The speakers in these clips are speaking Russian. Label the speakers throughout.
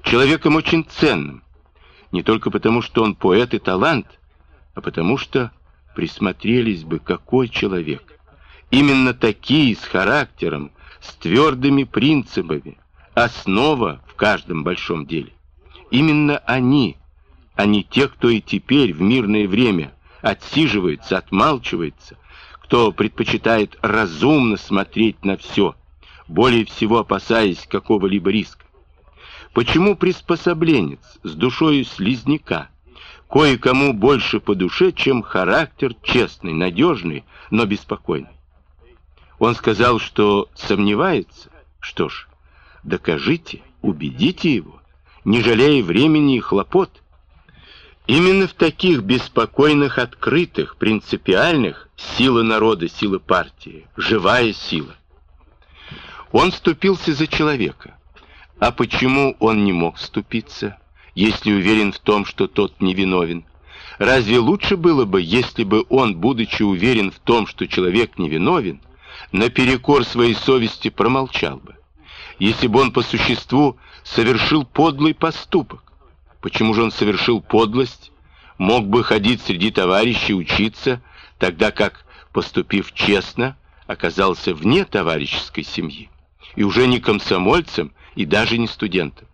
Speaker 1: человеком очень ценным, не только потому, что он поэт и талант, а потому что присмотрелись бы, какой человек. Именно такие, с характером, с твердыми принципами, основа в каждом большом деле. Именно они, а не те, кто и теперь в мирное время отсиживается, отмалчивается, кто предпочитает разумно смотреть на все, более всего опасаясь какого-либо риска. Почему приспособленец с душою слизняка кое-кому больше по душе, чем характер честный, надежный, но беспокойный? Он сказал, что сомневается. Что ж, докажите, убедите его, не жалея времени и хлопот. Именно в таких беспокойных, открытых, принципиальных сила народа, сила партии, живая сила. Он вступился за человека. А почему он не мог вступиться, если уверен в том, что тот невиновен? Разве лучше было бы, если бы он, будучи уверен в том, что человек невиновен, наперекор своей совести промолчал бы? Если бы он по существу совершил подлый поступок, почему же он совершил подлость? Мог бы ходить среди товарищей, учиться, тогда как, поступив честно, оказался вне товарищеской семьи, и уже не комсомольцем, и даже не студентом.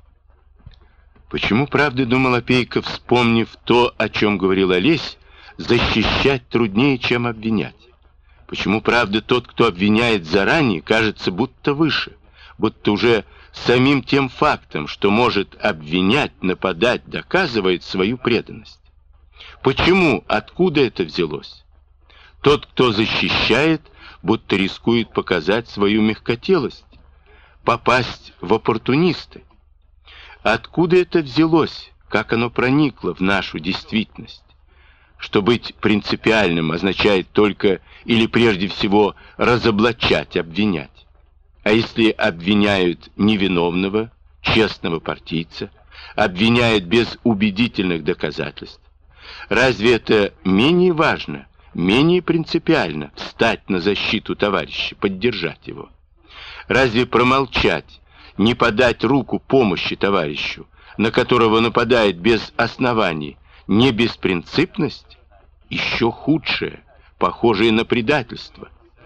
Speaker 1: Почему, правда, думал Опейко, вспомнив то, о чем говорил Олесь, защищать труднее, чем обвинять? Почему, правда, тот, кто обвиняет заранее, кажется будто выше, будто уже самим тем фактом, что может обвинять, нападать, доказывает свою преданность? Почему, откуда это взялось? Тот, кто защищает, будто рискует показать свою мягкотелость, попасть в оппортунисты. Откуда это взялось, как оно проникло в нашу действительность? Что быть принципиальным означает только или прежде всего разоблачать, обвинять. А если обвиняют невиновного, честного партийца, обвиняют без убедительных доказательств, разве это менее важно, менее принципиально встать на защиту товарища, поддержать его? Разве промолчать, не подать руку помощи товарищу, на которого нападает без оснований, не беспринципность? Еще худшее, похожее на предательство.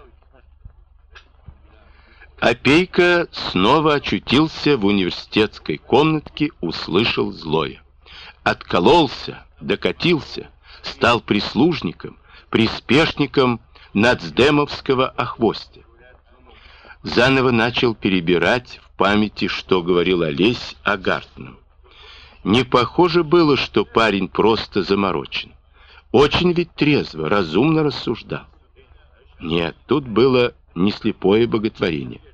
Speaker 1: Опейко снова очутился в университетской комнатке, услышал злое. Откололся, докатился, стал прислужником, приспешником нацдемовского охвостя. Заново начал перебирать в памяти, что говорил Олесь о Гартном. Не похоже было, что парень просто заморочен. Очень ведь трезво, разумно рассуждал. Нет, тут было не слепое боготворение.